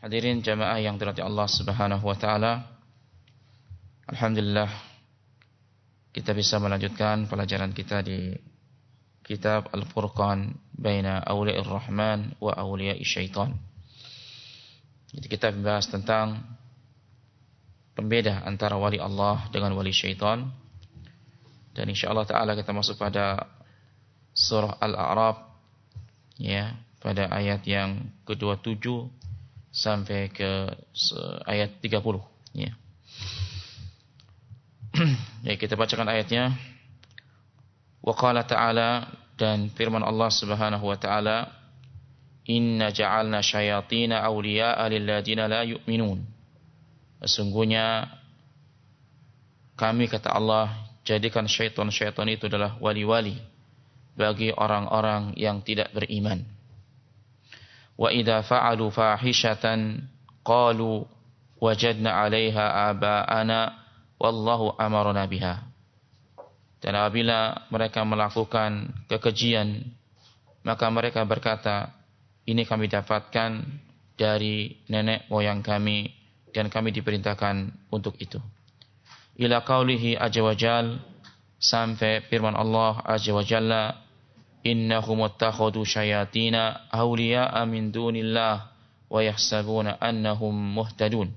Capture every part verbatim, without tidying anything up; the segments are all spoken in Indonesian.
Hadirin jamaah yang dirahmati Allah Subhanahu wa taala. Alhamdulillah kita bisa melanjutkan pelajaran kita di kitab Al-Furqan baina Awliya'ir Rahman wa Awliya'ish Syaitan. Jadi kita membahas tentang pembeda antara wali Allah dengan wali syaitan. Dan insyaallah taala kita masuk pada surah Al-A'raf ya, pada ayat yang ke dua puluh tujuh sampai ke ayat tiga puluh ya. Ya, kita bacakan ayatnya. Wa qala ta'ala, dan firman Allah Subhanahu wa taala, inna ja'alna syayatina awliya'a lil ladina la yu'minun. Sesungguhnya kami, kata Allah, jadikan syaitan-syaitan itu adalah wali-wali bagi orang-orang yang tidak beriman. Wa idza fa'alu fahishatan qalu wajadna 'alaiha aba'ana wallahu amarna biha. Dan apabila mereka melakukan kekejian, maka mereka berkata, ini kami dapatkan dari nenek moyang kami dan kami diperintahkan untuk itu. Ila qaulihi azza wajal, sampai firman Allah azza wajalla, innahum ittakhadhu syayatina awliya'a min dunillah wa yahsabuna annahum muhtadun.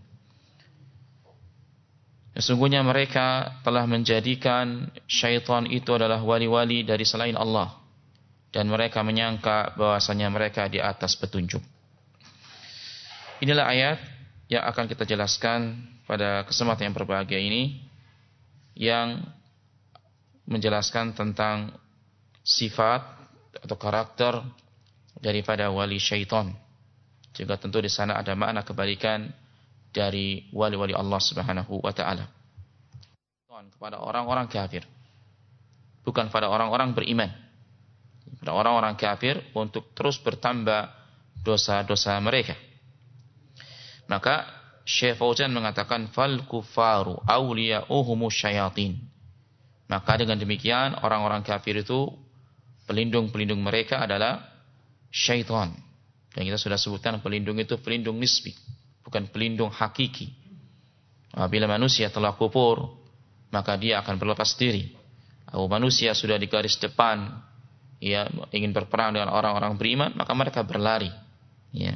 Sesungguhnya mereka telah menjadikan syaitan itu adalah wali-wali dari selain Allah, dan mereka menyangka bahwasanya mereka di atas petunjuk. Inilah ayat yang akan kita jelaskan pada kesempatan yang berbahagia ini, yang menjelaskan tentang sifat atau karakter daripada wali syaitan. Juga tentu di sana ada makna kebalikan dari wali-wali Allah Subhanahu wa taala. Kepada orang-orang kafir, bukan pada orang-orang beriman. Pada orang-orang kafir untuk terus bertambah dosa-dosa mereka. Maka Syekh Fauzan mengatakan fal kufaru awliya'uhumus syayatin. Maka dengan demikian orang-orang kafir itu pelindung-pelindung mereka adalah syaitan. Dan kita sudah sebutkan pelindung itu pelindung nisbi, bukan pelindung hakiki. Apabila manusia telah kufur, maka dia akan berlepas diri. Kalau manusia sudah di garis depan, ya, ingin berperang dengan orang-orang beriman, maka mereka berlari. Ya.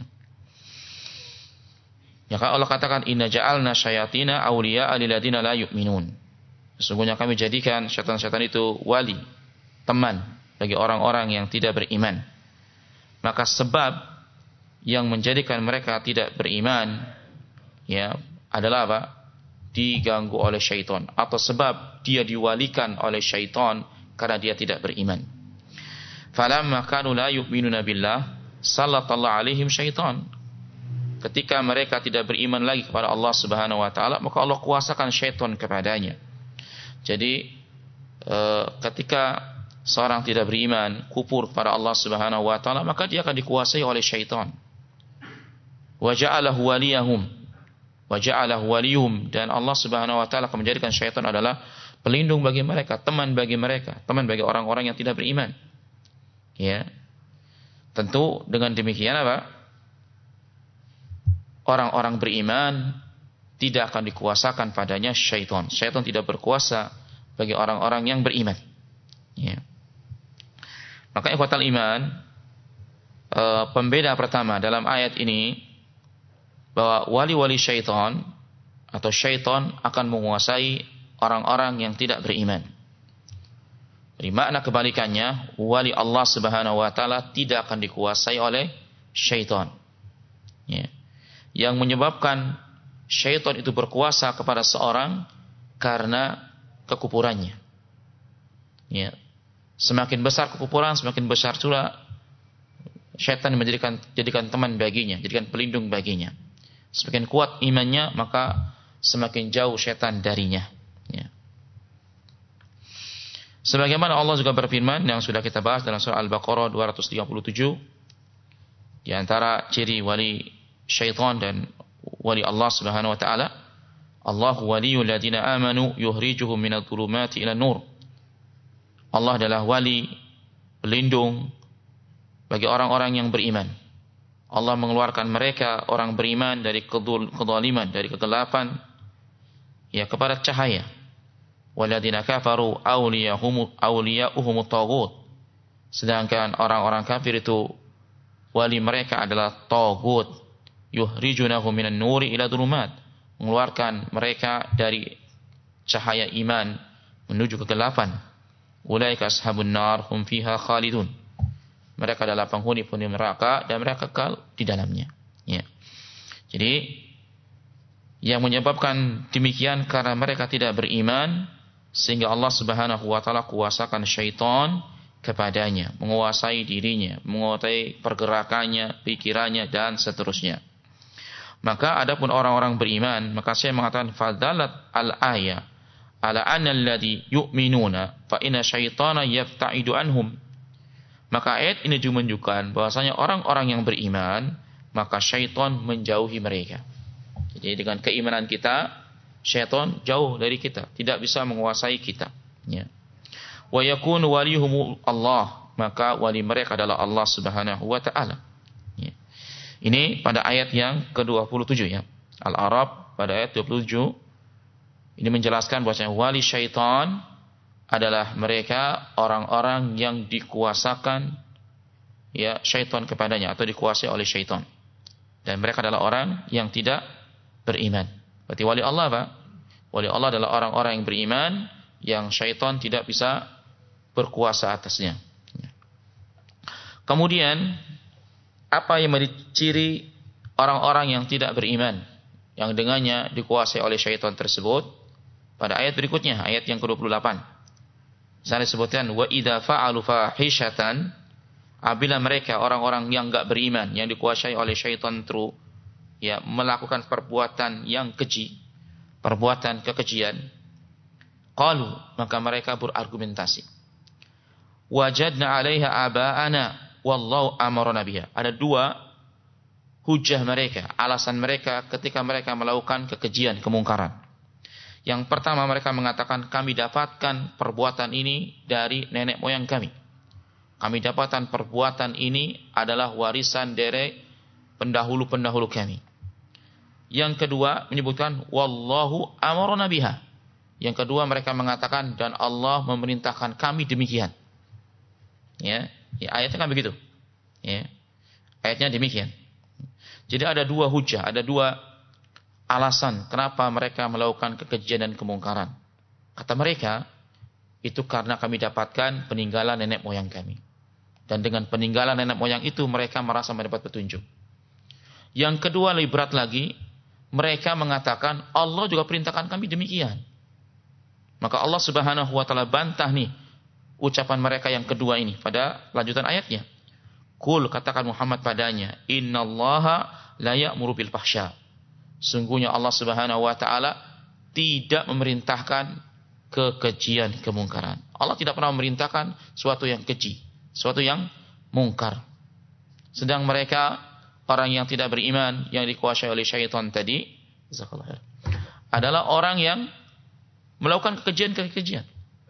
Maka Allah katakan inna ja'alna syayatina awliya'a lil ladina la yu'minun. Sesungguhnya kami jadikan syaitan-syaitan itu wali, teman bagi orang-orang yang tidak beriman. Maka sebab yang menjadikan mereka tidak beriman ya adalah apa? Diganggu oleh syaitan, atau sebab dia diwalikan oleh syaitan karena dia tidak beriman. Falamma kanu la yu'minuna billah sallatallahu alaihim syaitan. Ketika mereka tidak beriman lagi kepada Allah Subhanahu wa taala, maka Allah kuasakan syaitan kepadanya. Jadi e, ketika seorang tidak beriman, kufur pada Allah Subhanahu wa taala, maka dia akan dikuasai oleh syaitan. Wa ja'alahu waliyahum. Wa ja'alahu waliyuhum, dan Allah Subhanahu wa taala akan menjadikan syaitan adalah pelindung bagi mereka, teman bagi mereka, teman bagi orang-orang yang tidak beriman. Ya. Tentu dengan demikian apa? Orang-orang beriman tidak akan dikuasakan padanya syaitan. Syaitan tidak berkuasa bagi orang-orang yang beriman. Ya. Maka ikhwatal iman, e, pembeda pertama dalam ayat ini bahwa wali-wali syaitan atau syaitan akan menguasai orang-orang yang tidak beriman. Jadi makna kebalikannya, wali Allah Subhanahu wa taala tidak akan dikuasai oleh syaitan. Ya. Yang menyebabkan syaitan itu berkuasa kepada seorang karena kekufurannya. Ya. Semakin besar kekufuran, semakin besar pula syaitan menjadikan jadikan teman baginya, jadikan pelindung baginya. Semakin kuat imannya, maka semakin jauh syaitan darinya. Ya. Sebagaimana Allah juga berfirman yang sudah kita bahas dalam surah Al-Baqarah dua ratus tiga puluh tujuh, di antara ciri wali syaitan dan wali Allah Subhanahu wa taala, Allahu waliyul ladzina amanu yukhrijuhum minadh dhulumati ilan nur. Allah adalah wali, pelindung bagi orang-orang yang beriman. Allah mengeluarkan mereka orang beriman dari kezaliman, dari kegelapan ya kepada cahaya. Walladzina kafaru awliyahum awliya'uhumut taghut. Sedangkan orang-orang kafir itu wali mereka adalah taghut, yuhrijunahum minan nuri ila dhulumat, mengeluarkan mereka dari cahaya iman menuju kegelapan. Ulaika ashabun nar hum fiha khalidun. Mereka adalah penghuni-penghuni neraka dan mereka kekal di dalamnya. Ya. Jadi yang menyebabkan demikian karena mereka tidak beriman, sehingga Allah Subhanahu wa taala kuasakan syaitan kepadanya, menguasai dirinya, menguasai pergerakannya, pikirannya dan seterusnya. Maka adapun orang-orang beriman, maka saya mengatakan fadalat al-ayah ala anna alladhi yu'minuna fa inna syaitana yabta'idu anhum. Maka ayat ini juga menunjukkan bahwasanya orang-orang yang beriman, maka syaitan menjauhi mereka. Jadi dengan keimanan kita, syaitan jauh dari kita, tidak bisa menguasai kita. Ya. Wa yakunu waliyuhum Allah, maka wali mereka adalah Allah Subhanahu wa taala. Ya. Ini pada ayat yang ke dua puluh tujuh ya. Al-A'raf pada ayat dua puluh tujuh ini menjelaskan bahwasanya wali syaitan adalah mereka orang-orang yang dikuasakan ya syaitan kepadanya atau dikuasai oleh syaitan. Dan mereka adalah orang yang tidak beriman. Berarti wali Allah apa? Wali Allah adalah orang-orang yang beriman yang syaitan tidak bisa berkuasa atasnya. Kemudian apa yang menjadi ciri orang-orang yang tidak beriman yang dengannya dikuasai oleh syaitan tersebut? Pada ayat berikutnya, ayat yang ke dua puluh delapan. Saya disebutkan wa idza fa'alu fahishatan, apabila mereka orang-orang yang enggak beriman yang dikuasai oleh syaitan terus ya melakukan perbuatan yang keji, perbuatan kekejian, qalu, maka mereka berargumentasi, wajadna 'alaiha aba'ana wallahu amarna biha. Ada dua hujah mereka, alasan mereka ketika mereka melakukan kekejian, kemungkaran. Yang pertama mereka mengatakan kami dapatkan perbuatan ini dari nenek moyang kami. Kami dapatkan perbuatan ini adalah warisan dari pendahulu-pendahulu kami. Yang kedua menyebutkan wallahu amarna biha. Yang kedua mereka mengatakan dan Allah memerintahkan kami demikian. Ya, ya ayatnya kan begitu. Ya. Ayatnya demikian. Jadi ada dua hujah, ada dua alasan kenapa mereka melakukan kekejian dan kemungkaran. Kata mereka, itu karena kami dapatkan peninggalan nenek moyang kami. Dan dengan peninggalan nenek moyang itu mereka merasa mendapat petunjuk. Yang kedua lebih berat lagi, mereka mengatakan Allah juga perintahkan kami demikian. Maka Allah Subhanahu wa taala bantah nih ucapan mereka yang kedua ini pada lanjutan ayatnya. Qul, katakan Muhammad padanya, innallaha la ya'muru bil fahsya. Sungguhnya Allah Subhanahu wa taala tidak memerintahkan kekejian, kemungkaran. Allah tidak pernah memerintahkan suatu yang keji, suatu yang mungkar. Sedang mereka orang yang tidak beriman yang dikuasai oleh syaitan tadi, adalah orang yang melakukan kekejian-kekejian.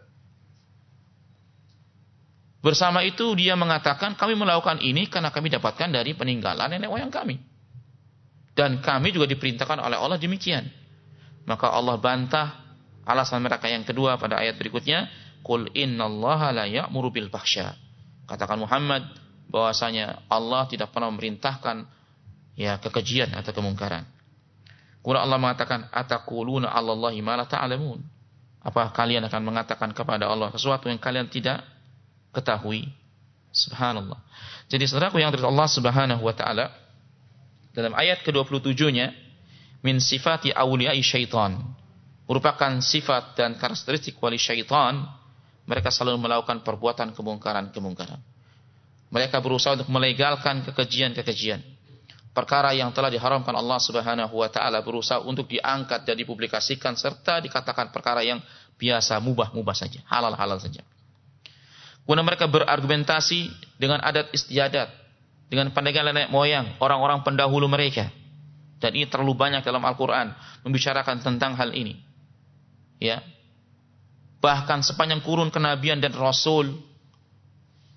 Bersama itu dia mengatakan kami melakukan ini karena kami dapatkan dari peninggalan nenek moyang kami. Dan kami juga diperintahkan oleh Allah demikian. Maka Allah bantah alasan mereka yang kedua pada ayat berikutnya. Qul innallaha la ya'muru bil fahsya. Katakan Muhammad bahwasanya Allah tidak pernah memerintahkan ya kekejian atau kemungkaran. Kemudian Allah mengatakan ataquluna 'alallahi ma la ta'lamun. Apa kalian akan mengatakan kepada Allah sesuatu yang kalian tidak ketahui? Subhanallah. Jadi saudaraku yang dari Allah Subhanahu wa taala dalam ayat ke dua puluh tujuh-nya min sifati awliyai syaitan, merupakan sifat dan karakteristik wali syaitan, mereka selalu melakukan perbuatan kemungkaran-kemungkaran. Mereka berusaha untuk melegalkan kekejian-kekejian. Perkara yang telah diharamkan Allah Subhanahu wa taala berusaha untuk diangkat dan dipublikasikan serta dikatakan perkara yang biasa, mubah-mubah saja, halal-halal saja. Kemudian mereka berargumentasi dengan adat istiadat, dengan peninggalan nenek moyang orang-orang pendahulu mereka. Dan ini terlalu banyak dalam Al-Quran membicarakan tentang hal ini. Ya, bahkan sepanjang kurun kenabian dan Rasul,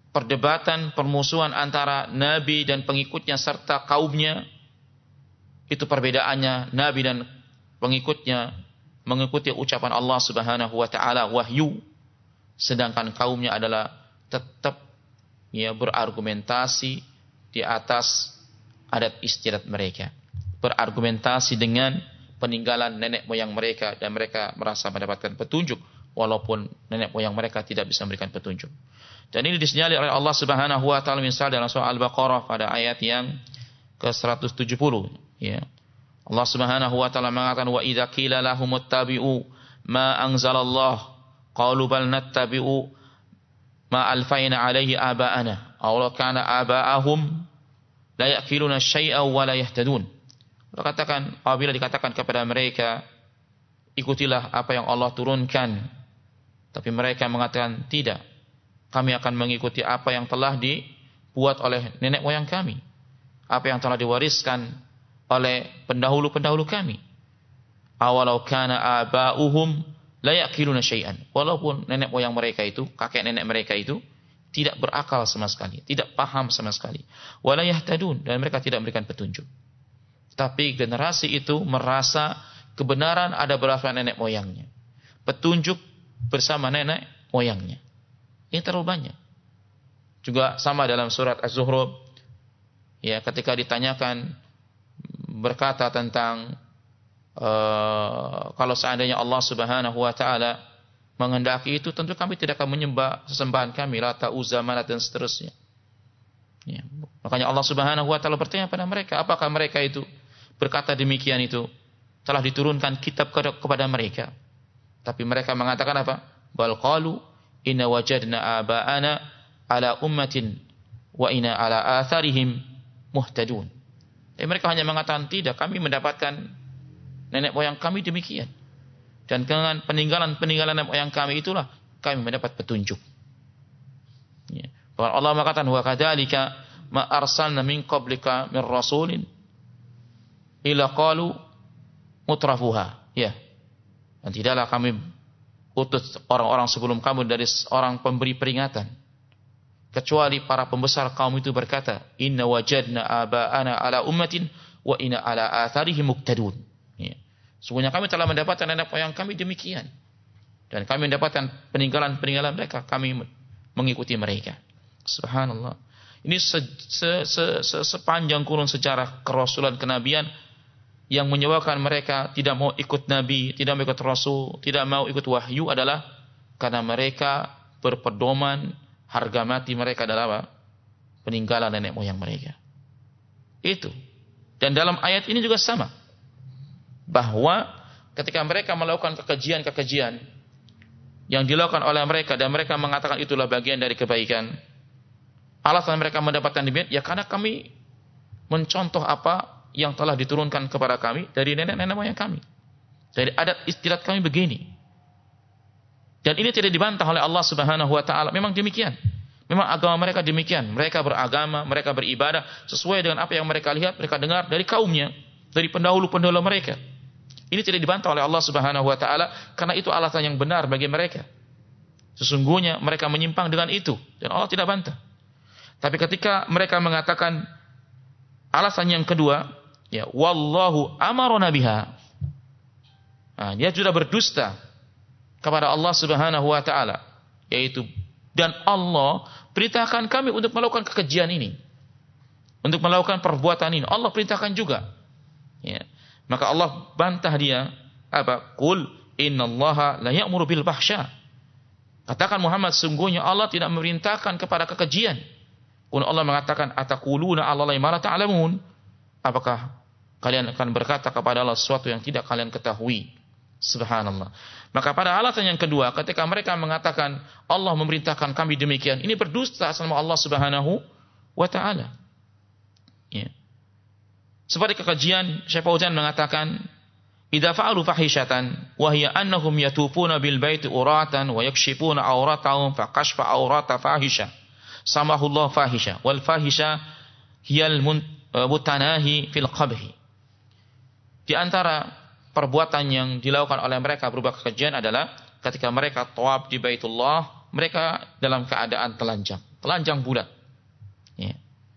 perdebatan, permusuhan antara Nabi dan pengikutnya serta kaumnya, itu perbedaannya Nabi dan pengikutnya mengikuti ucapan Allah Subhanahu wa taala wahyu, sedangkan kaumnya adalah tetap ya berargumentasi di atas adat istiadat mereka, berargumentasi dengan peninggalan nenek moyang mereka, dan mereka merasa mendapatkan petunjuk walaupun nenek moyang mereka tidak bisa memberikan petunjuk. Dan ini disinyalir oleh Allah Subhanahu wa taala misal dalam surah Al-Baqarah pada ayat yang ke seratus tujuh puluh, ya. Allah Subhanahu wa taala mengatakan, wa idza qila lahum ittabi'u ma anzalallah qalu bal nattabi'u ma alfayna alaihi aba'ana aw law kana aba'ahum la ya'qiluna syai'an wa la yahtadun. Allah katakan, apabila dikatakan kepada mereka, ikutilah apa yang Allah turunkan, tapi mereka mengatakan tidak, kami akan mengikuti apa yang telah dibuat oleh nenek moyang kami, apa yang telah diwariskan oleh pendahulu-pendahulu kami. Awalau kana aba'uhum la ya'qiluna syai'an. Walaupun nenek moyang mereka itu, kakek nenek mereka itu tidak berakal sama sekali, tidak paham sama sekali. Wala yahtadun, dan mereka tidak memberikan petunjuk. Tapi generasi itu merasa kebenaran ada bersama nenek moyangnya, petunjuk bersama nenek moyangnya. Ini terlalu banyak. Juga sama dalam surat Az-Zukhruf, ya, ketika ditanyakan berkata tentang uh, kalau seandainya Allah Subhanahu wa taala menghendaki itu, tentu kami tidak akan menyembah sesembahan kami, Lata, Uzza, Manat dan seterusnya. Ya. Makanya Allah Subhanahu wa taala bertanya pada mereka, apakah mereka itu berkata demikian itu telah diturunkan kitab kepada mereka? Tapi mereka mengatakan apa? Bal qalu inna wajadna aba'ana ala ummatin wa inna ala atharihim muhtadun. Eh, mereka hanya mengatakan tidak, kami mendapatkan nenek moyang kami demikian, dan dengan peninggalan-peninggalan nenek moyang kami itulah kami mendapat petunjuk. Ya. Bahkan Allah mengatakan, wa kadzalika ma arsalna min qablika min rasulin illa qalu mutrafuha. Ya. Dan tidaklah kami utus orang-orang sebelum kamu dari orang pemberi peringatan, kecuali para pembesar kaum itu berkata, inna wajadna aba'ana ala ummatin wa inna ala atharihim muqtadun. Ya. Sungguhnya kami telah mendapatkan nenek moyang kami demikian, dan kami mendapatkan peninggalan-peninggalan mereka, kami mengikuti mereka. Subhanallah. Ini se, se, se, se, sepanjang kurun sejarah kerasulan kenabian, yang menyebabkan mereka tidak mau ikut Nabi, tidak mau ikut Rasul, tidak mau ikut wahyu adalah karena mereka berpedoman, harga mati mereka adalah apa? Peninggalan nenek moyang mereka. Itu. Dan dalam ayat ini juga sama, bahwa ketika mereka melakukan kekejian-kekejian yang dilakukan oleh mereka dan mereka mengatakan itulah bagian dari kebaikan, alasan mereka mendapatkan demikian, ya karena kami mencontoh apa yang telah diturunkan kepada kami dari nenek-nenek moyang kami, dari adat istiadat kami begini. Dan ini tidak dibantah oleh Allah Subhanahu wa taala. Memang demikian. Memang agama mereka demikian. Mereka beragama, mereka beribadah sesuai dengan apa yang mereka lihat, mereka dengar dari kaumnya, dari pendahulu-pendahulu mereka. Ini tidak dibantah oleh Allah Subhanahu wa taala, karena itu alasan yang benar bagi mereka. Sesungguhnya mereka menyimpang dengan itu dan Allah tidak bantah. Tapi ketika mereka mengatakan alasan yang kedua, ya, wallahu amarona biha. Nah, dia sudah berdusta kepada Allah Subhanahu wa taala, yaitu dan Allah perintahkan kami untuk melakukan kekejian ini, untuk melakukan perbuatan ini. Allah perintahkan juga. Ya. Maka Allah bantah dia, apa? Qul innallaha la ya'muru bil fahsya. Katakan Muhammad, sungguhnya Allah tidak memerintahkan kepada kekejian. Kemudian Allah mengatakan, ataquluna 'alallahi ma la ta'lamun. Apakah kalian akan berkata kepada Allah sesuatu yang tidak kalian ketahui? Subhanallah. Maka pada alasan yang kedua, ketika mereka mengatakan Allah memerintahkan kami demikian, ini berdusta sama Allah Subhanahu wa taala. Ya. Seperti kekejian, Syekh Fauzan mengatakan, idza fa'alu fahishatan wa hiya annahum yatufuna bil baiti uratan wa yakshifuna awratahum fa kashfa awrata fahisha samahullah fahisha wal fahisha hiyal mutanahi fil qabhi. Di antara perbuatan yang dilakukan oleh mereka berupa kekejian adalah ketika mereka tawaf di Baitullah, mereka dalam keadaan telanjang. telanjang bulat. Ya.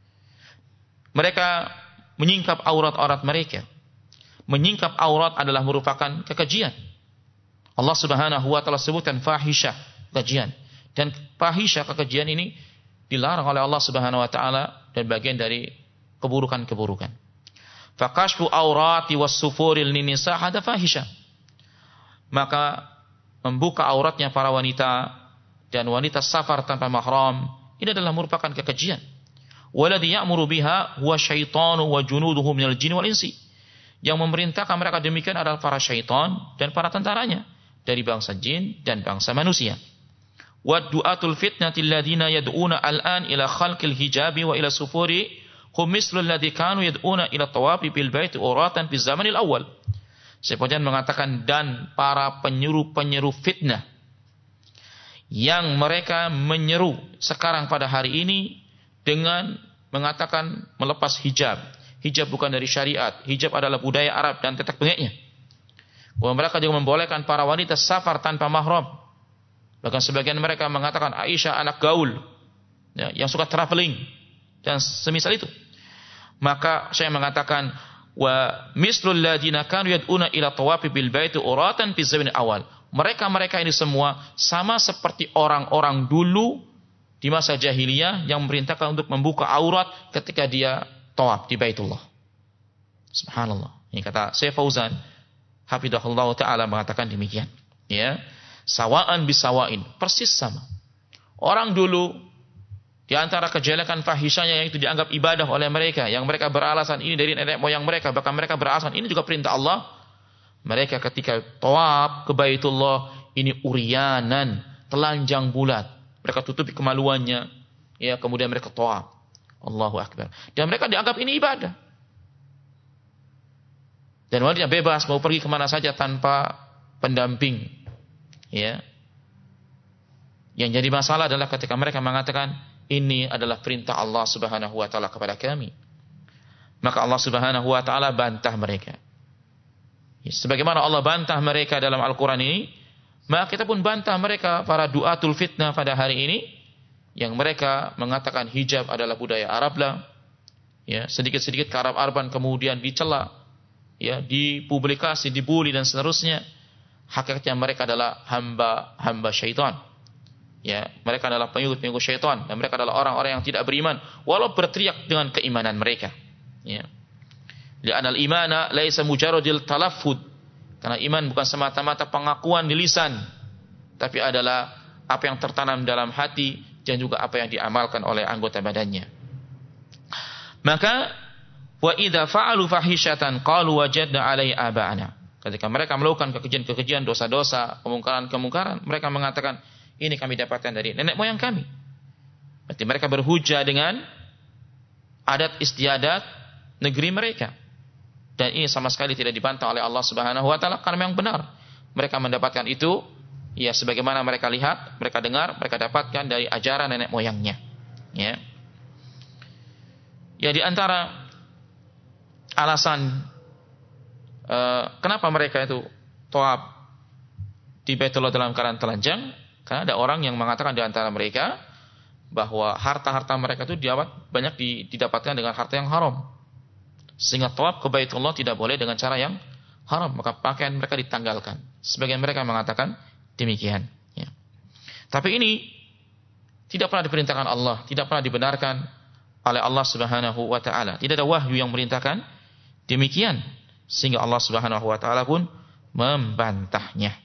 Mereka menyingkap aurat-aurat mereka. Menyingkap aurat adalah merupakan kekejian. Allah Subhanahu wa taala sebutkan fahisyah, kekejian. Dan fahisyah, kekejian ini dilarang oleh Allah Subhanahu wa taala dan bagian dari keburukan-keburukan. Fakashfu aurati was-sufuril nisa hada fahisyah. Maka membuka auratnya para wanita dan wanita safar tanpa mahram ini adalah merupakan kekejian. Waladhi ya'muru biha huwa syaitanu wa junuduhu minal jin wal insi. Yang memerintahkan mereka demikian adalah para syaitan dan para tentaranya dari bangsa jin dan bangsa manusia. Wa du'atul fitnatil ladina yad'una al'an ila khalqil hijabi wa ila sufuri hum mislul ladzi kanu yad'una ila tawafi bil baiti uratan fi zamanil awal. Sebagian mengatakan dan para penyeru-penyeru fitnah yang mereka menyeru sekarang pada hari ini dengan mengatakan melepas hijab. Hijab bukan dari syariat. Hijab adalah budaya Arab dan tetek bengeknya. Bahwa mereka juga membolehkan para wanita safar tanpa mahram. Bahkan sebagian mereka mengatakan Aisyah anak gaul, ya, yang suka traveling dan semisal itu. Maka saya mengatakan wa mislul ladina kanu yad'una ila tawafi bil baiti uratan fi zaman awal. Mereka-mereka ini semua sama seperti orang-orang dulu di masa jahiliyah yang memerintahkan untuk membuka aurat ketika dia tawaf di Baitullah. Subhanallah. Ini kata Syekh Fauzan hafizahullah taala mengatakan demikian. Ya. Sawaan bisawain, persis sama. Orang dulu di antara kejelekan fahisyanya yang itu dianggap ibadah oleh mereka, yang mereka beralasan ini dari nenek moyang mereka, bahkan mereka beralasan ini juga perintah Allah. Mereka ketika tawaf ke Baitullah ini urianan, telanjang bulat. Mereka tutupi kemaluannya, ya, kemudian mereka tawaf. Allahu Akbar. Dan mereka dianggap ini ibadah. Dan wanita bebas mau pergi kemana saja tanpa pendamping. Ya. Yang jadi masalah adalah ketika mereka mengatakan ini adalah perintah Allah Subhanahu wa taala kepada kami. Maka Allah Subhanahu wa taala bantah mereka. Ya, sebagaimana Allah bantah mereka dalam Al-Qur'an ini, maka kita pun bantah mereka para duatul fitnah pada hari ini yang mereka mengatakan hijab adalah budaya Arab lah. Ya, sedikit-sedikit ke Arab-Araban kemudian dicela, ya, dipublikasi, dibuli dan seterusnya. Hakikatnya mereka adalah hamba-hamba syaitan. Ya, mereka adalah pengikut-pengikut syaitan dan mereka adalah orang-orang yang tidak beriman walau berteriak dengan keimanan mereka. Ya. Li'anal imana laisa mujarradil talaffuz. Karena iman bukan semata-mata pengakuan di lisan, tapi adalah apa yang tertanam dalam hati dan juga apa yang diamalkan oleh anggota badannya. Maka wa idza fa'alu fahisyatan qalu wajadna 'alai aba'ana. Ketika mereka melakukan kekejian-kekejian, dosa-dosa, kemungkaran-kemungkaran, mereka mengatakan ini kami dapatkan dari nenek moyang kami. Berarti mereka berhujah dengan adat istiadat negeri mereka. Dan ini sama sekali tidak dibantah oleh Allah Subhanahu wa taala karena memang benar. Mereka mendapatkan itu ya sebagaimana mereka lihat, mereka dengar, mereka dapatkan dari ajaran nenek moyangnya. Ya. Ya di antara alasan uh, kenapa mereka itu tawaf di Baitullah dalam keadaan telanjang, karena ada orang yang mengatakan di antara mereka bahwa harta-harta mereka itu banyak didapatkan dengan harta yang haram. Sehingga tawaf ke Baitullah tidak boleh dengan cara yang haram, maka pakaian mereka ditanggalkan. Sebagian mereka mengatakan demikian. Ya. Tapi ini tidak pernah diperintahkan Allah, tidak pernah dibenarkan oleh Allah Subhanahu wa taala. Tidak ada wahyu yang merintahkan demikian, sehingga Allah Subhanahu wa taala pun membantahnya.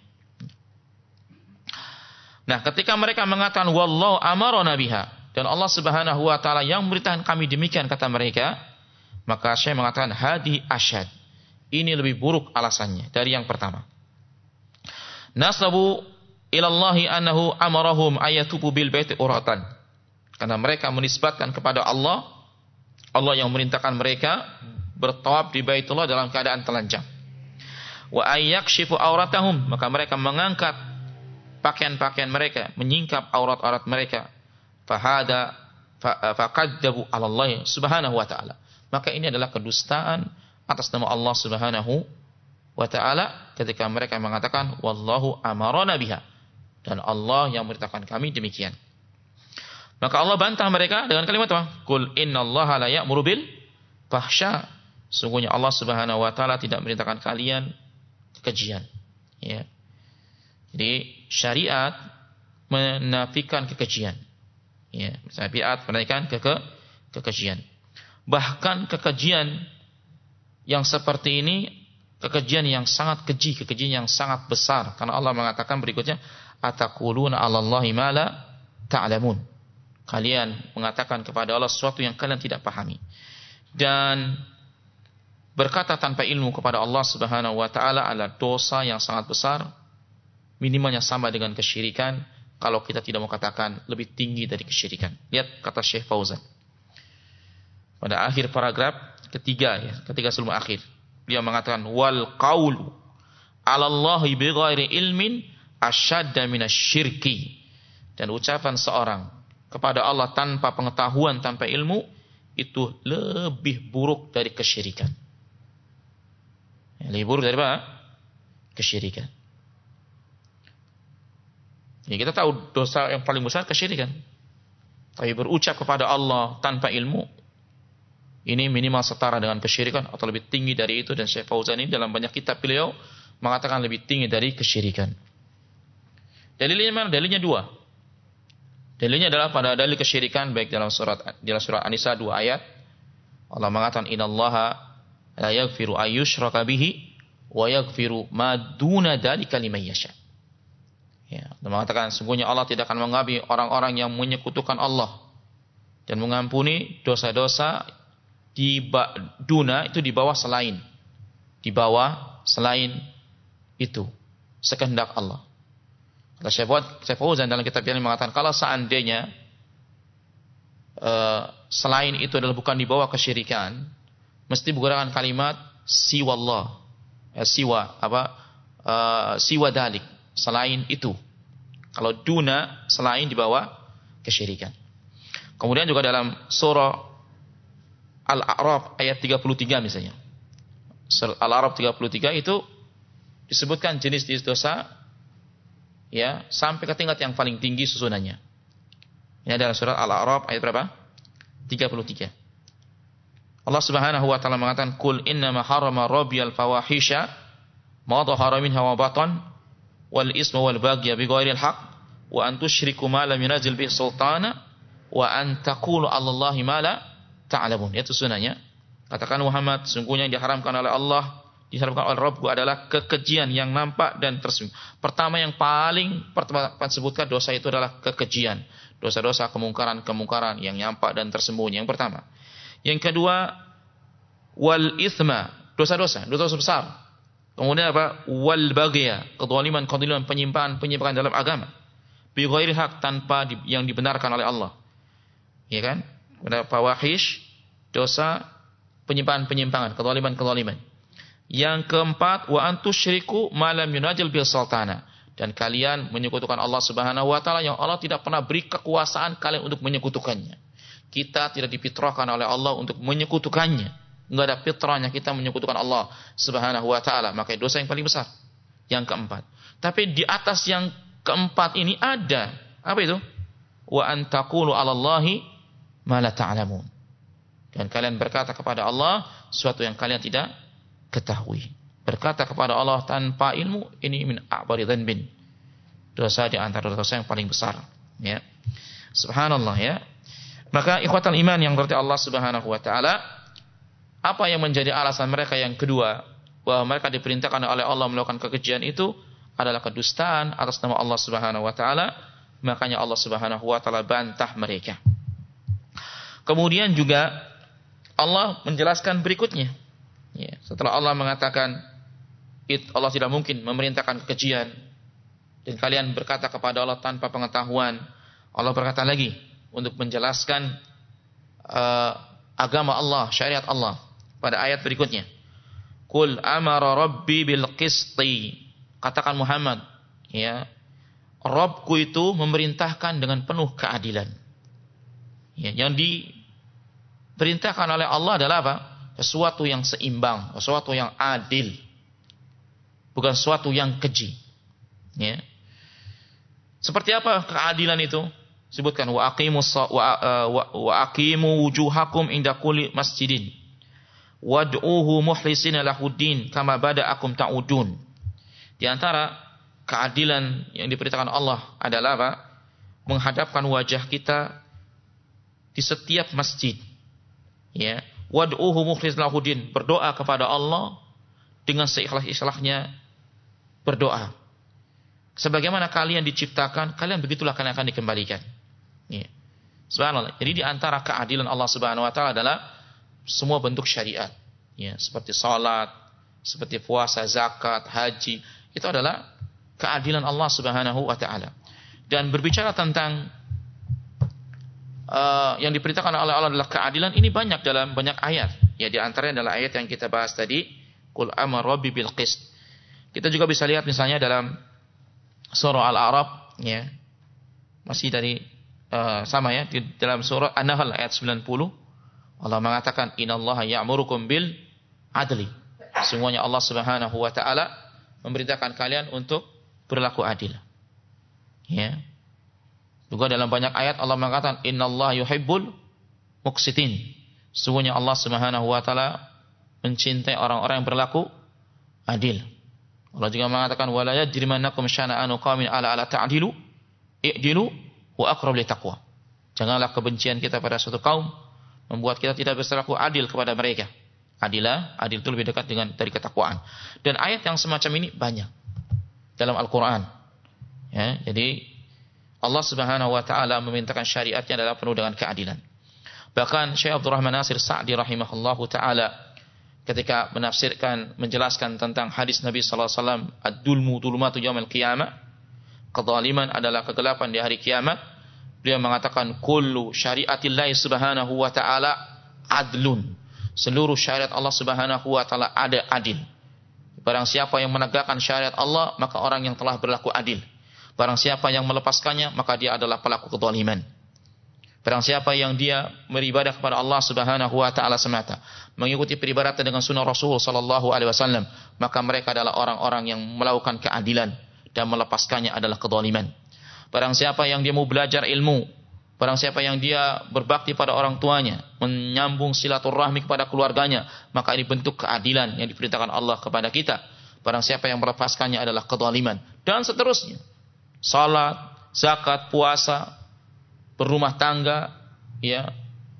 Nah, ketika mereka mengatakan wallahu amarona biha, dan Allah Subhanahu wa taala yang memerintahkan kami demikian kata mereka, maka saya mengatakan hadi asyad. Ini lebih buruk alasannya dari yang pertama. Nasabu ilallahi annahu amarahum ayatubu bil baiti uratan. Karena mereka menisbatkan kepada Allah, Allah yang memerintahkan mereka bertawaf di Baitullah dalam keadaan telanjang. Wa ayyakshifu auratahum, maka mereka mengangkat pakaian-pakaian mereka, menyingkap aurat-aurat mereka. Fahada faqaddabu 'ala Allah Subhanahu wa ta'ala. Maka ini adalah kedustaan atas nama Allah Subhanahu wa ta'ala ketika mereka mengatakan wallahu amarona biha, dan Allah yang memerintahkan kami demikian. Maka Allah bantah mereka dengan kalimat apa? Qul innallaha la ya'muru bil fahsya. Sungguhnya Allah Subhanahu wa taala tidak memerintahkan kalian kekejian. Ya. Jadi syariat menafikan kekejian. Ya, syariat menafikan keke kekejian. Bahkan kekejian yang seperti ini kekejian yang sangat keji, kekejian yang sangat besar, karena Allah mengatakan berikutnya, ataquluna 'alallahi ma la ta'lamun. Kalian mengatakan kepada Allah sesuatu yang kalian tidak pahami. Dan berkata tanpa ilmu kepada Allah Subhanahu wa taala adalah dosa yang sangat besar, minimalnya sama dengan kesyirikan, kalau kita tidak mau katakan lebih tinggi dari kesyirikan. Lihat kata Syekh Fauzan pada akhir paragraf ketiga, ya, ketiga sebelum akhir. Beliau mengatakan wal qaulu 'alallahi bighairi ilmin asyadda minasyirki. Dan ucapan seorang kepada Allah tanpa pengetahuan, tanpa ilmu, itu lebih buruk dari kesyirikan. Lebih buruk dari apa? Kesyirikan. Ya, kita tahu dosa yang paling besar kesyirikan. Tapi berucap kepada Allah tanpa ilmu, ini minimal setara dengan kesyirikan atau lebih tinggi dari itu. Dan Syekh Fauzan ini dalam banyak kitab beliau mengatakan lebih tinggi dari kesyirikan. Dalilnya mana? Dalilnya dua. Dalilnya adalah pada dalil kesyirikan baik dalam surat dalam surat An-Nisa dua ayat. Allah mengatakan innallaha la yaghfiru ayyushraka bihi wa yaghfiru ma duna dzalika liman yasha. Ya, Allah mengatakan sungguhnya Allah tidak akan mengampuni orang-orang yang menyekutukan Allah dan mengampuni dosa-dosa di duna, itu di bawah selain. Di bawah selain itu sekehendak Allah. Kata Syekh Fauzan dalam kitab yang mengatakan kalau seandainya uh, selain itu adalah bukan di bawah kesyirikan, mesti menggunakan kalimat siwallah, eh, siwa apa uh, siwa dalik, selain itu. Kalau duna, selain di bawah kesyirikan. Kemudian juga dalam surah Al-A'raf ayat tiga puluh tiga misalnya. Surah Al-A'raf tiga puluh tiga itu disebutkan jenis-jenis dosa, ya, sampai ke tingkat yang paling tinggi susunannya. Ini adalah surat Al-A'raf ayat berapa? tiga puluh tiga. Allah Subhanahu wa taala mengatakan, "Qul innama harrama rabbiyal fawahisha ma dhahara minha wa batan wal isma wal baghya bighairil haqq wa an tusyriku ma lam yunzil bihi sultana wa an taqulu 'alallahi ma la ta'lamun." Itu sunahnya. Katakan Muhammad, sungguhnya yang diharamkan oleh Allah, diharamkan oleh Rabbku adalah kekejian yang nampak dan tersembunyi. Pertama yang paling pertama disebutkan dosa itu adalah kekejian. Dosa-dosa kemungkaran-kemungkaran yang nampak dan tersembunyi. Yang pertama. Yang kedua, wal ithma, dosa-dosa, dosa besar. Kemudian apa? Wal baghya, kedzaliman-kedzaliman, penyimpangan-penyimpangan dalam agama. Bi ghairi haq, tanpa di, yang dibenarkan oleh Allah. Ya kan? Ada fawahish, dosa penyimpangan-penyimpangan, kedzaliman-kedzaliman. Yang keempat, wa antusyriku ma lam yunazil bil sultana, dan kalian menyekutukan Allah Subhanahu wa taala yang Allah tidak pernah beri kekuasaan kalian untuk menyekutukannya. Kita tidak difitrahkan oleh Allah untuk menyekutukannya. Enggak ada fitrahnya kita menyekutukan Allah Subhanahu wa taala, maka dosa yang paling besar. Yang keempat. Tapi di atas yang keempat ini ada apa itu? Wa antaqulu 'alallahi ma la ta'lamun. Dan kalian berkata kepada Allah sesuatu yang kalian tidak ketahui. Berkata kepada Allah tanpa ilmu, ini min a'bari dzanbin. Dosa di antara dosa yang paling besar, ya. Subhanallah, ya. Maka ikhwatal iman yang berarti Allah Subhanahu wa taala, apa yang menjadi alasan mereka yang kedua bahwa mereka diperintahkan oleh Allah melakukan kekejian itu adalah kedustaan atas nama Allah Subhanahu wa taala, makanya Allah Subhanahu wa taala bantah mereka. Kemudian juga Allah menjelaskan berikutnya. Ya, setelah Allah mengatakan Allah tidak mungkin memerintahkan kekejian dan kalian berkata kepada Allah tanpa pengetahuan, Allah berkata lagi untuk menjelaskan uh, agama Allah, syariat Allah pada ayat berikutnya. Qul amara rabbi bil qisti. Katakan Muhammad, ya, Rabbku itu memerintahkan dengan penuh keadilan. Ya, yang diperintahkan oleh Allah adalah apa? Sesuatu yang seimbang, sesuatu yang adil, bukan sesuatu yang keji. Ya. Seperti apa keadilan itu? Sebutkan wa aqimus wa, wa, wa aqimu wujuhakum inda kulli masjidin wad'uhu muhlisina lahuddin kama bada'akum ta'udun. Di antara keadilan yang diperintahkan Allah adalah apa? Menghadapkan wajah kita di setiap masjid. Ya, wad'uhu muhlisina lahuddin, berdoa kepada Allah dengan seikhlas-ikhlasnya berdoa. Sebagaimana kalian diciptakan, kalian begitulah kalian akan dikembalikan. Ya. Subhanallah. Jadi di antara keadilan Allah Subhanahu wa taala adalah semua bentuk syariat. Ya, seperti salat, seperti puasa, zakat, haji, itu adalah keadilan Allah Subhanahu wa taala. Dan berbicara tentang uh, yang diperintahkan oleh Allah adalah keadilan, ini banyak dalam banyak ayat. Ya, di antaranya adalah ayat yang kita bahas tadi, qul amar rabbi bil qist. Kita juga bisa lihat misalnya dalam surah Al-A'raf, ya. Masih dari uh, sama ya, di dalam surah An-Nahl ayat sembilan puluh Allah mengatakan innallaha ya'murukum bil adli. Semuanya Allah Subhanahu wa taala memerintahkan kalian untuk berlaku adil. Ya. Juga dalam banyak ayat Allah mengatakan innallaha yuhibbul muqsitin. Sesungguhnya Allah Subhanahu wa taala mencintai orang-orang yang berlaku adil. Allah juga mengatakan wala yajrimannakum syana'anu qaumin ala ala ta'dilu i'dilu wa aqrab litaqwa. Janganlah kebencian kita pada suatu kaum membuat kita tidak berlaku adil kepada mereka. Adilah, adil itu lebih dekat dengan dari ketakwaan. Dan ayat yang semacam ini banyak dalam Al-Qur'an. Ya, jadi Allah Subhanahu wa taala memintakan syariatnya adalah penuh dengan keadilan. Bahkan Syekh Abdurrahman Nasir Sa'di rahimahullahu taala ketika menafsirkan, menjelaskan tentang hadis Nabi sallallahu alaihi wasallam, ad-dulmu dulmatu yaumil qiyamah, kezaliman adalah kegelapan di hari kiamat. Beliau mengatakan kullu syariatillahi subhanahu wa ta'ala adlun. Seluruh syariat Allah Subhanahu wa taala ada adil. Barang siapa yang menegakkan syariat Allah, maka orang yang telah berlaku adil. Barang siapa yang melepaskannya, maka dia adalah pelaku kezaliman. Barang siapa yang dia beribadah kepada Allah Subhanahu wa taala semata, mengikuti peribadatan dengan sunnah Rasul sallallahu alaihi wasallam, maka mereka adalah orang-orang yang melakukan keadilan dan melepaskannya adalah kezaliman. Barang siapa yang dia mau belajar ilmu, barang siapa yang dia berbakti pada orang tuanya, menyambung silaturahmi kepada keluarganya, maka ini bentuk keadilan yang diperintahkan Allah kepada kita. Barang siapa yang melepaskannya adalah kezaliman, dan seterusnya. Salat, zakat, puasa, berumah tangga, ya,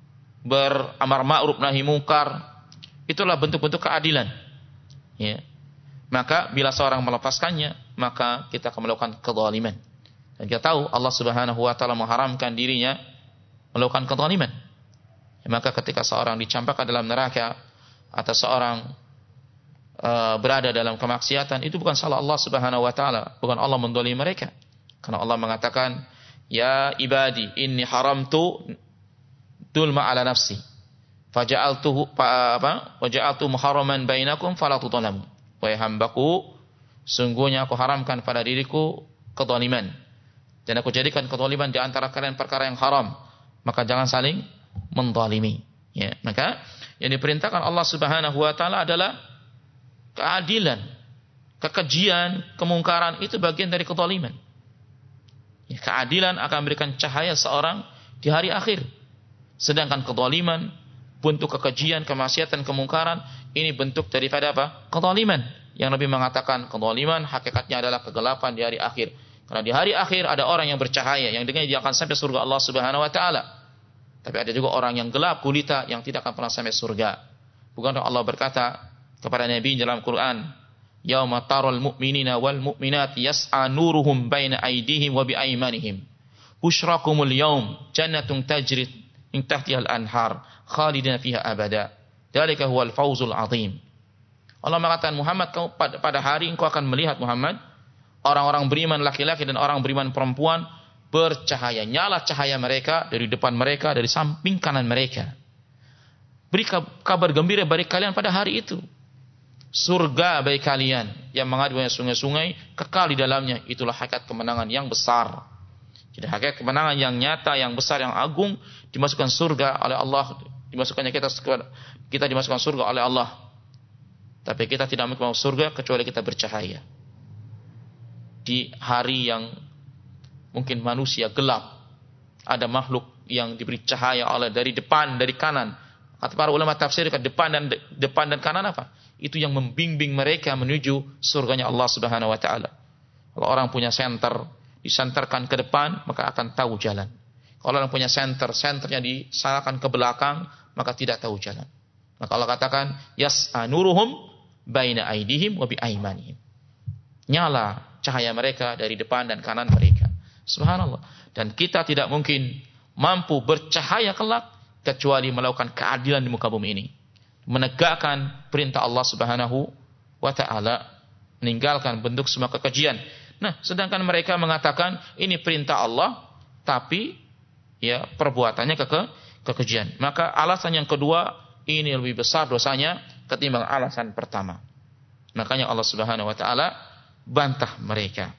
beramar ma'ruf nahi mungkar, itulah bentuk-bentuk keadilan. Ya. Maka bila seorang melepaskannya, maka kita akan melakukan kezaliman. Dan kita tahu Allah Subhanahu wa taala mengharamkan dirinya melakukan kezaliman. Ya, maka ketika seorang dicampakkan dalam neraka atau seorang uh, berada dalam kemaksiatan, itu bukan salah Allah Subhanahu wa taala, bukan Allah mendolimi mereka. Karena Allah mengatakan ya ibadi inni haramtu dulma ala nafsi faja'altuhu apa waja'altu muharraman bainakum fala tudlamu. Wahai hambaku, sungguhnya aku haramkan pada diriku kezaliman dan aku jadikan kezaliman di antara kalian perkara yang haram, maka jangan saling menzalimi. Ya, maka yang diperintahkan Allah Subhanahu wa taala adalah keadilan. Kekejian, kemungkaran itu bagian dari kezaliman. Ya, keadilan akan memberikan cahaya seorang di hari akhir. Sedangkan kezaliman, bentuk kekejian, kemaksiatan, kemungkaran, ini bentuk daripada apa? Kezaliman. Yang Nabi mengatakan kezaliman hakikatnya adalah kegelapan di hari akhir. Karena di hari akhir ada orang yang bercahaya, yang dengannya dia akan sampai surga Allah Subhanahu wa taala. Tapi ada juga orang yang gelap gulita yang tidak akan pernah sampai surga. Bukankah Allah berkata kepada Nabi dalam Quran, yauma taral mu'minina wal mu'minati yas'a nuruhum baina aydihim wa bi aymanihim busyrakumul yaum jannatun tajri min tahtiha al-anhar khalidina fiha abada dzalika huwal fawzul azim. Allah mengatakan Muhammad, kau pada, pada hari engkau akan melihat Muhammad orang-orang beriman laki-laki dan orang beriman perempuan bercahaya, nyala cahaya mereka dari depan mereka, dari samping kanan mereka. Beri kabar gembira bagi kalian pada hari itu. Surga bagi kalian yang mengalir banyak sungai-sungai kekal di dalamnya, itulah hakikat kemenangan yang besar. Jadi hakikat kemenangan yang nyata, yang besar, yang agung, dimasukkan surga oleh Allah, dimasukkannya kita kita dimasukkan surga oleh Allah. Tapi kita tidak mau surga kecuali kita bercahaya. Di hari yang mungkin manusia gelap, ada makhluk yang diberi cahaya oleh dari depan, dari kanan. Kata para ulama tafsir, depan dan depan dan kanan apa? Itu yang membimbing mereka menuju surganya Allah Subhanahu wa taala. Kalau orang punya senter, disenterkan ke depan, maka akan tahu jalan. Kalau orang punya senter, senternya disalahkan ke belakang, maka tidak tahu jalan. Maka Allah katakan, yas'a nuruhum baina aidihim wa bi aimanihim. Nyala cahaya mereka dari depan dan kanan mereka. Subhanallah. Dan kita tidak mungkin mampu bercahaya kelak kecuali melakukan keadilan di muka bumi ini. Menegakkan perintah Allah Subhanahu wa taala, meninggalkan bentuk semua kekejian. Nah, sedangkan mereka mengatakan ini perintah Allah, tapi ya perbuatannya keke kekejian. Maka alasan yang kedua ini lebih besar dosanya ketimbang alasan pertama. Makanya Allah Subhanahu wa taala bantah mereka.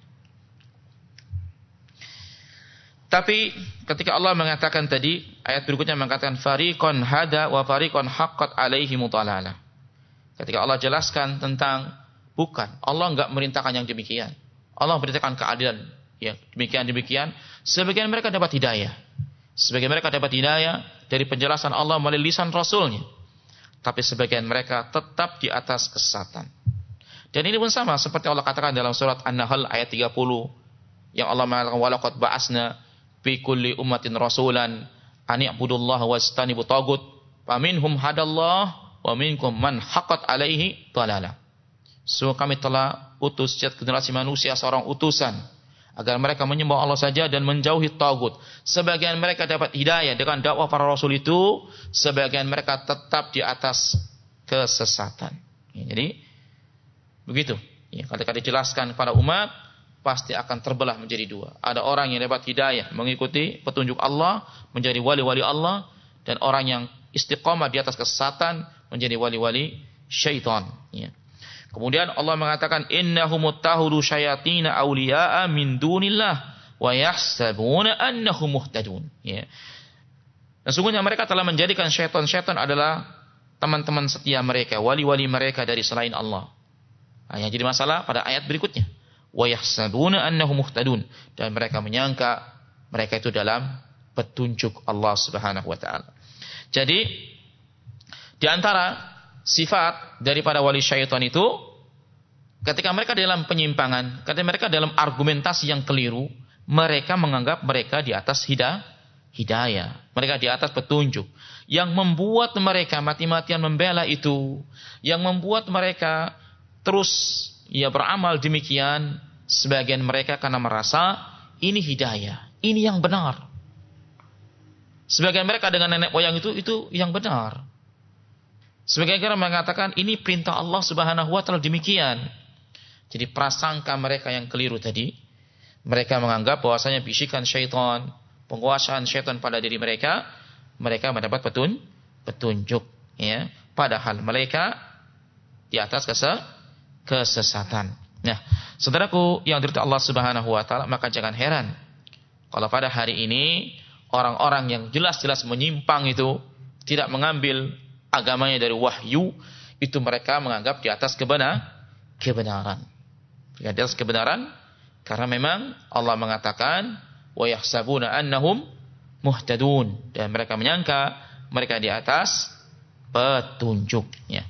Tapi ketika Allah mengatakan tadi, ayat berikutnya mengatakan fariqon hada wa fariqon haqqat alaihi mutalalah. Ketika Allah jelaskan tentang bukan, Allah enggak merintahkan yang demikian. Allah merintahkan keadilan. Ya, demikian-demikian. Sebagian mereka dapat hidayah. Sebagian mereka dapat hidayah dari penjelasan Allah melalui lisan Rasulnya. Tapi sebagian mereka tetap di atas kesesatan. Dan ini pun sama seperti Allah katakan dalam surat An-Nahl ayat tiga puluh. Yang Allah mengatakan walaqad ba'asna fi kulli ummatin rasulan an i'budullaha wastanibu tagut faminhum hadallah wa minkum man haqqat alaihi dhalalah. So kami telah utus setiap generasi manusia seorang utusan agar mereka menyembah Allah saja dan menjauhi tagut. Sebagian mereka dapat hidayah dengan dakwah para rasul itu, sebagian mereka tetap di atas kesesatan. Ya, jadi begitu. Ya, ketika dijelaskan kepada umat, pasti akan terbelah menjadi dua. Ada orang yang dapat hidayah mengikuti petunjuk Allah, menjadi wali-wali Allah, dan orang yang istiqamah di atas kesesatan menjadi wali-wali syaitan. Ya. Kemudian Allah mengatakan innahum muttakhidhu syayatina awliya'a min dunillah wa yahsabuna annahum muhtadun. Ya. Dan sungguhnya mereka telah menjadikan syaitan-syaitan adalah teman-teman setia mereka, wali-wali mereka dari selain Allah. Nah, yang jadi masalah pada ayat berikutnya. Wa yahsabuna annahum muhtadun, dan mereka menyangka mereka itu dalam petunjuk Allah Subhanahu wa taala. Jadi di antara sifat daripada wali syaitan itu, ketika mereka dalam penyimpangan, ketika mereka dalam argumentasi yang keliru, mereka menganggap mereka di atas hidayah, mereka di atas petunjuk. Yang membuat mereka mati-matian membela itu, yang membuat mereka terus ya beramal demikian, sebagian mereka karena merasa ini hidayah, ini yang benar. Sebagian mereka dengan nenek moyang itu itu yang benar. Sebagian mereka mengatakan ini perintah Allah Subhanahu wa taala demikian. Jadi prasangka mereka yang keliru tadi, mereka menganggap bahwasanya bisikan syaitan, penguasaan syaitan pada diri mereka, mereka mendapat petun, petunjuk, ya. Padahal mereka di atas kese, kesesatan. Nah, saudaraku yang dirahmati Allah Subhanahu wa taala, maka jangan heran kalau pada hari ini orang-orang yang jelas-jelas menyimpang itu tidak mengambil agamanya dari wahyu, itu mereka menganggap di atas kebenar, kebenaran. Di atas kebenaran, karena memang Allah mengatakan wa yahsabuna annahum muhtadun, dan mereka menyangka mereka di atas petunjuknya.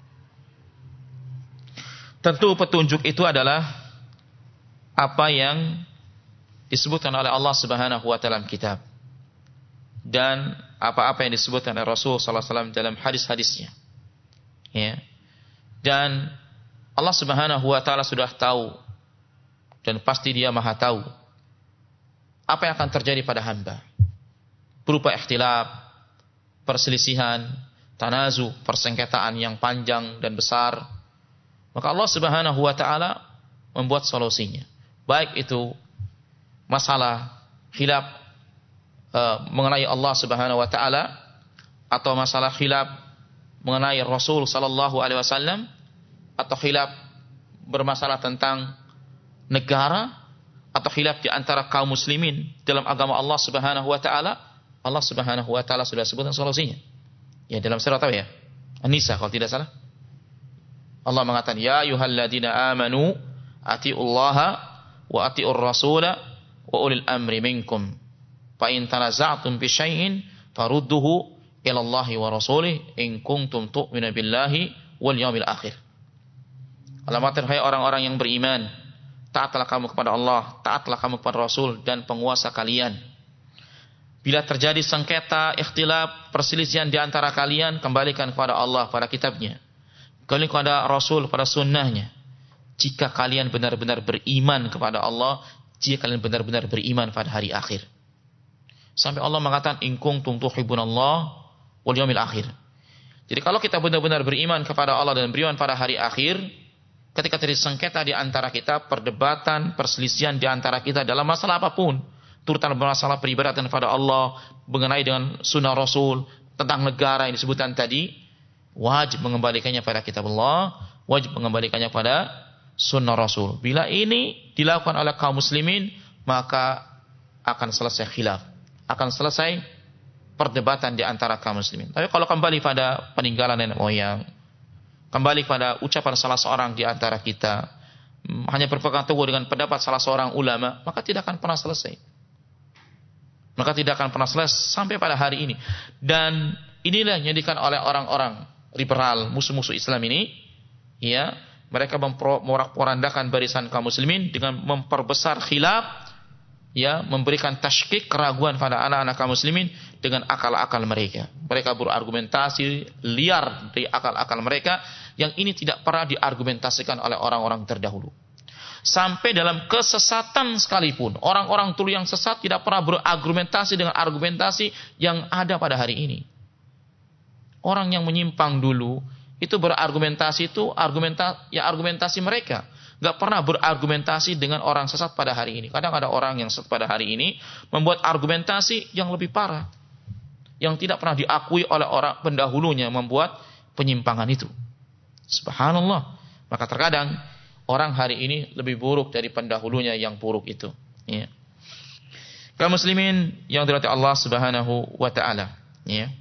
Tentu petunjuk itu adalah apa yang disebutkan oleh Allah Subhanahu wa taala dalam kitab, dan apa-apa yang disebutkan oleh Rasul sallallahu alaihi wasallam dalam hadis-hadisnya. Ya. Dan Allah Subhanahu wa taala sudah tahu, dan pasti Dia Maha tahu apa yang akan terjadi pada hamba. Berupa ikhtilaf, perselisihan, tanazu, persengketaan yang panjang dan besar. Maka Allah Subhanahu wa taala membuat solusinya. Baik itu masalah khilaf Uh, mengenai Allah Subhanahu wa taala, atau masalah khilaf mengenai Rasul sallallahu alaihi wasallam, atau khilaf bermasalah tentang negara, atau khilaf di antara kaum muslimin dalam agama Allah Subhanahu wa taala, Allah Subhanahu wa taala sudah sebutkan solusinya. Ya, dalam surat apa ya? An-Nisa kalau tidak salah. Allah mengatakan ya ayyuhalladzina amanu atiullaha wa atiur rasula wa ulil amri minkum. Fa in tanaza'tum fi syai'in farudduhu ila Allahi wa rasulih in kuntum tu'minu billahi wal yaumil akhir. Alamat hai orang-orang yang beriman, taatlah kamu kepada Allah, taatlah kamu kepada Rasul dan penguasa kalian. Bila terjadi sengketa, ikhtilaf, perselisihan di antara kalian, kembalikan kepada Allah, pada kitabnya. Kembali kepada Rasul, pada sunnahnya. Jika kalian benar-benar beriman kepada Allah, jika kalian benar-benar beriman pada hari akhir. Sampai Allah mengatakan, in kuntum tuhibbunallah wal yaumil akhir. Jadi kalau kita benar-benar beriman kepada Allah dan beriman pada hari akhir, ketika terjadi sengketa di antara kita, perdebatan, perselisihan di antara kita dalam masalah apapun, terutama masalah peribadatan kepada Allah, mengenai dengan sunnah Rasul, tentang negara yang disebutkan tadi, wajib mengembalikannya pada kitab Allah, wajib mengembalikannya pada sunnah Rasul. Bila ini dilakukan oleh kaum muslimin, maka akan selesai khilaf, akan selesai perdebatan di antara kaum muslimin. Tapi kalau kembali pada peninggalan nenek moyang, kembali pada ucapan salah seorang di antara kita, hanya berpegang teguh dengan pendapat salah seorang ulama, maka tidak akan pernah selesai. Maka tidak akan pernah selesai sampai pada hari ini. Dan inilah yang dijadikan oleh orang-orang liberal, musuh-musuh Islam ini, ya, mereka memorak-porandakan barisan kaum muslimin dengan memperbesar khilaf, ya, memberikan tasykik, keraguan pada anak-anak kaum muslimin dengan akal-akal mereka. Mereka berargumentasi liar dari akal-akal mereka yang ini tidak pernah diargumentasikan oleh orang-orang terdahulu. Sampai dalam kesesatan sekalipun, orang-orang dulu yang sesat tidak pernah berargumentasi dengan argumentasi yang ada pada hari ini. Orang yang menyimpang dulu itu berargumentasi itu argumentasi ya argumentasi mereka. Gak pernah berargumentasi dengan orang sesat pada hari ini. Kadang ada orang yang sesat pada hari ini membuat argumentasi yang lebih parah, yang tidak pernah diakui oleh orang pendahulunya, membuat penyimpangan itu. Subhanallah. Maka terkadang orang hari ini lebih buruk dari pendahulunya yang buruk itu. Ya. Kaum muslimin yang dirahmati Allah Subhanahu wa taala, ya.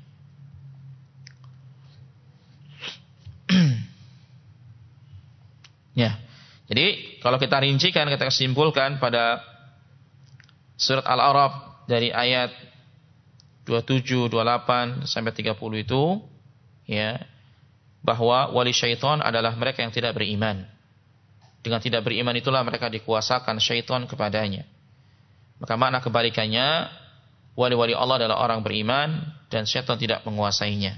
Ya. Jadi kalau kita rincikan, kita simpulkan pada surat Al-A'raf dari ayat dua puluh tujuh, dua puluh delapan sampai tiga puluh itu, ya, bahwa wali syaitan adalah mereka yang tidak beriman. Dengan tidak beriman itulah mereka dikuasakan syaitan kepadanya. Maka makna kebalikannya, wali-wali Allah adalah orang beriman dan syaitan tidak menguasainya.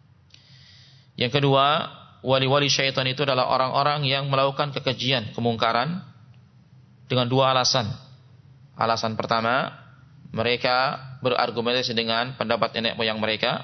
Yang kedua, wali-wali syaitan itu adalah orang-orang yang melakukan kekejian, kemungkaran dengan dua alasan. Alasan pertama, mereka berargumentasi dengan pendapat nenek moyang mereka.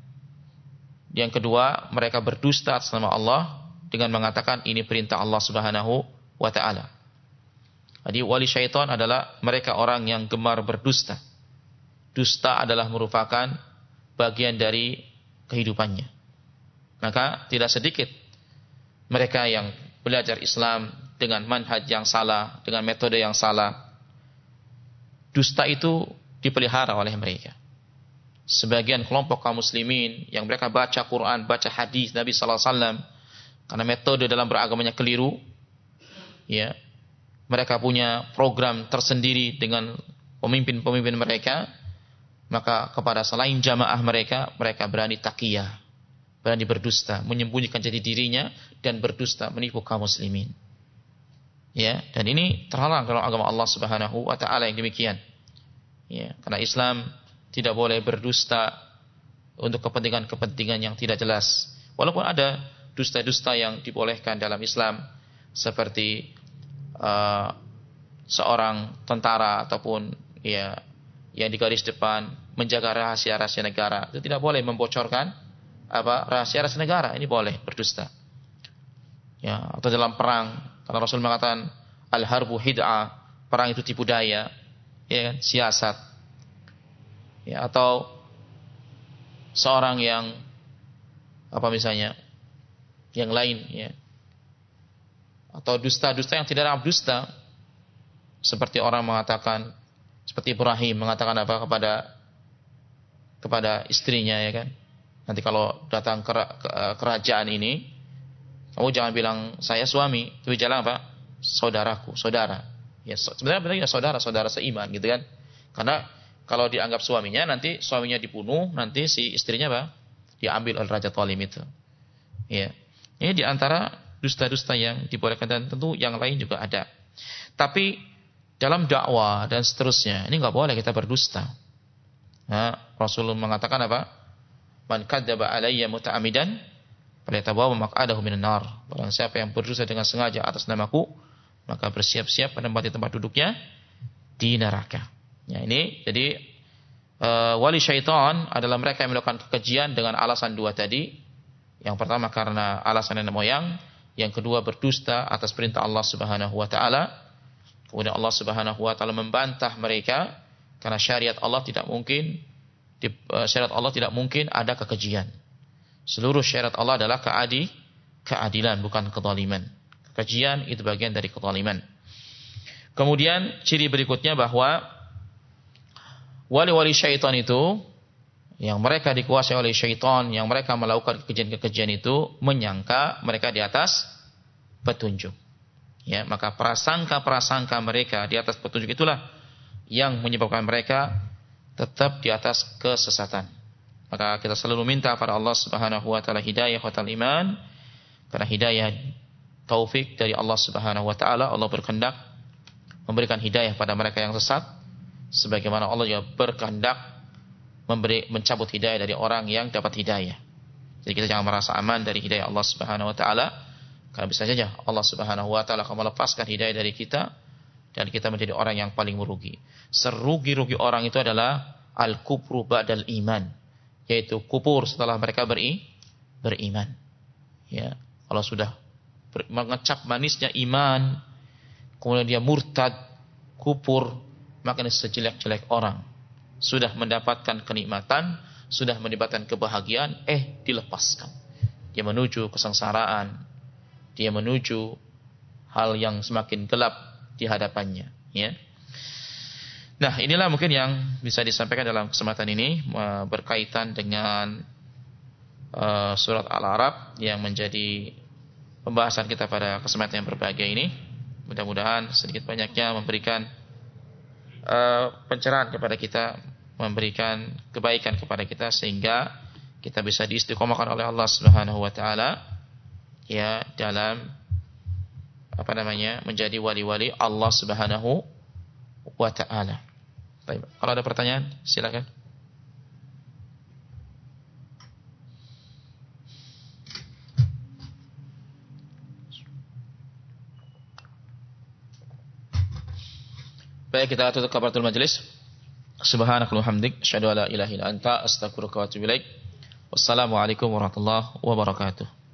Yang kedua, mereka berdusta atas nama Allah dengan mengatakan ini perintah Allah Subhanahu wa taala. Jadi wali syaitan adalah mereka orang yang gemar berdusta. Dusta adalah merupakan bagian dari kehidupannya. Maka tidak sedikit mereka yang belajar Islam dengan manhaj yang salah, dengan metode yang salah. Dusta itu dipelihara oleh mereka. Sebagian kelompok kaum muslimin yang mereka baca Quran, baca hadis Nabi sallallahu alaihi wasallam, karena metode dalam beragamanya keliru, ya, mereka punya program tersendiri dengan pemimpin-pemimpin mereka, maka kepada selain jamaah mereka, mereka berani taqiyah, berani berdusta, menyembunyikan jati dirinya dan berdusta menipu kaum muslimin. Ya, dan ini terhalang dalam agama Allah Subhanahu wa taala yang demikian. Ya, karena Islam tidak boleh berdusta untuk kepentingan-kepentingan yang tidak jelas. Walaupun ada dusta-dusta yang dibolehkan dalam Islam, seperti uh, seorang tentara ataupun ya yang di garis depan menjaga rahasia-rahasia negara, itu tidak boleh membocorkan apa rahasia-rahasia negara. Ini boleh berdusta. Ya, atau dalam perang, karena Rasul mengatakan al-harbu hid'ah, perang itu tipu daya, ya kan, siasat. Ya, atau seorang yang apa misalnya yang lain, ya, atau dusta-dusta yang tidak ada dusta, seperti orang mengatakan, seperti Ibrahim mengatakan apa kepada kepada istrinya, ya kan, nanti kalau datang ke kerajaan ini, kamu jangan bilang saya suami, tapi jalan apa, saudaraku, saudara. Ya, sebenarnya benar saudara, saudara seiman, gitu kan, karena Kalau dianggap suaminya, nanti suaminya dibunuh, nanti si istrinya apa? Diambil oleh raja zalim itu. Ya. Ini diantara dusta-dusta yang dibolehkan, dan tentu yang lain juga ada. Tapi dalam dakwah dan seterusnya, ini nggak boleh kita berdusta. Nah, Rasulullah mengatakan apa? Man kadzdzaba alayya muta'ammidan falyatabawwa maq'adahu minan nar. Barang siapa yang berdusta dengan sengaja atas namaku, maka bersiap-siap menempati tempat duduknya di neraka. Ya, ini jadi e, wali syaitan adalah mereka yang melakukan kekejian dengan alasan dua tadi. Yang pertama karena alasan nenek moyang, yang kedua berdusta atas perintah Allah Subhanahu wa taala. Kemudian Allah Subhanahu wa taala membantah mereka karena syariat Allah tidak mungkin di, e, syariat Allah tidak mungkin ada kekejian. Seluruh syariat Allah adalah keadi, keadilan, bukan kezaliman. Kekejian itu bagian dari kezaliman. Kemudian ciri berikutnya bahwa wali-wali syaitan itu, yang mereka dikuasai oleh syaitan, yang mereka melakukan kekejian-kekejian itu, menyangka mereka di atas petunjuk. Ya, maka prasangka-prasangka mereka di atas petunjuk itulah yang menyebabkan mereka tetap di atas kesesatan. Maka kita selalu minta pada Allah Subhanahu wa taala hidayah wa ta'al iman, karena hidayah taufik dari Allah Subhanahu wa taala. Allah berkehendak memberikan hidayah pada mereka yang sesat, sebagaimana Allah juga berkehendak memberi mencabut hidayah dari orang yang dapat hidayah. Jadi kita jangan merasa aman dari hidayah Allah Subhanahu wa taala, karena bisa saja Allah Subhanahu wa taala akan melepaskan hidayah dari kita dan kita menjadi orang yang paling merugi. Serugi-rugi orang itu adalah al-kufru ba'dal iman, yaitu kufur setelah mereka beri, beriman. Ya, kalau sudah ber, mengecap manisnya iman, kemudian dia murtad, kufur, maka ini sejelek-jelek orang. Sudah mendapatkan kenikmatan, sudah mendapatkan kebahagiaan, eh dilepaskan. Dia menuju kesengsaraan, dia menuju hal yang semakin gelap di hadapannya. Ya. Nah, inilah mungkin yang bisa disampaikan dalam kesempatan ini berkaitan dengan uh, surat Al-A'raf yang menjadi pembahasan kita pada kesempatan yang berbahagia ini. Mudah-mudahan sedikit banyaknya memberikan Uh, pencerahan kepada kita, memberikan kebaikan kepada kita, sehingga kita bisa diistiqomahkan oleh Allah Subhanahu wa taala ya dalam apa namanya menjadi wali-wali Allah Subhanahu wa taala. Baik, kalau ada pertanyaan silakan. Baik, kita tutup kafaratul majelis. Subhanakallahumma hamdik, asyhadu an la ilaha illa anta, astaghfiruka wa atubu ilaik. Wassalamualaikum warahmatullahi wabarakatuh.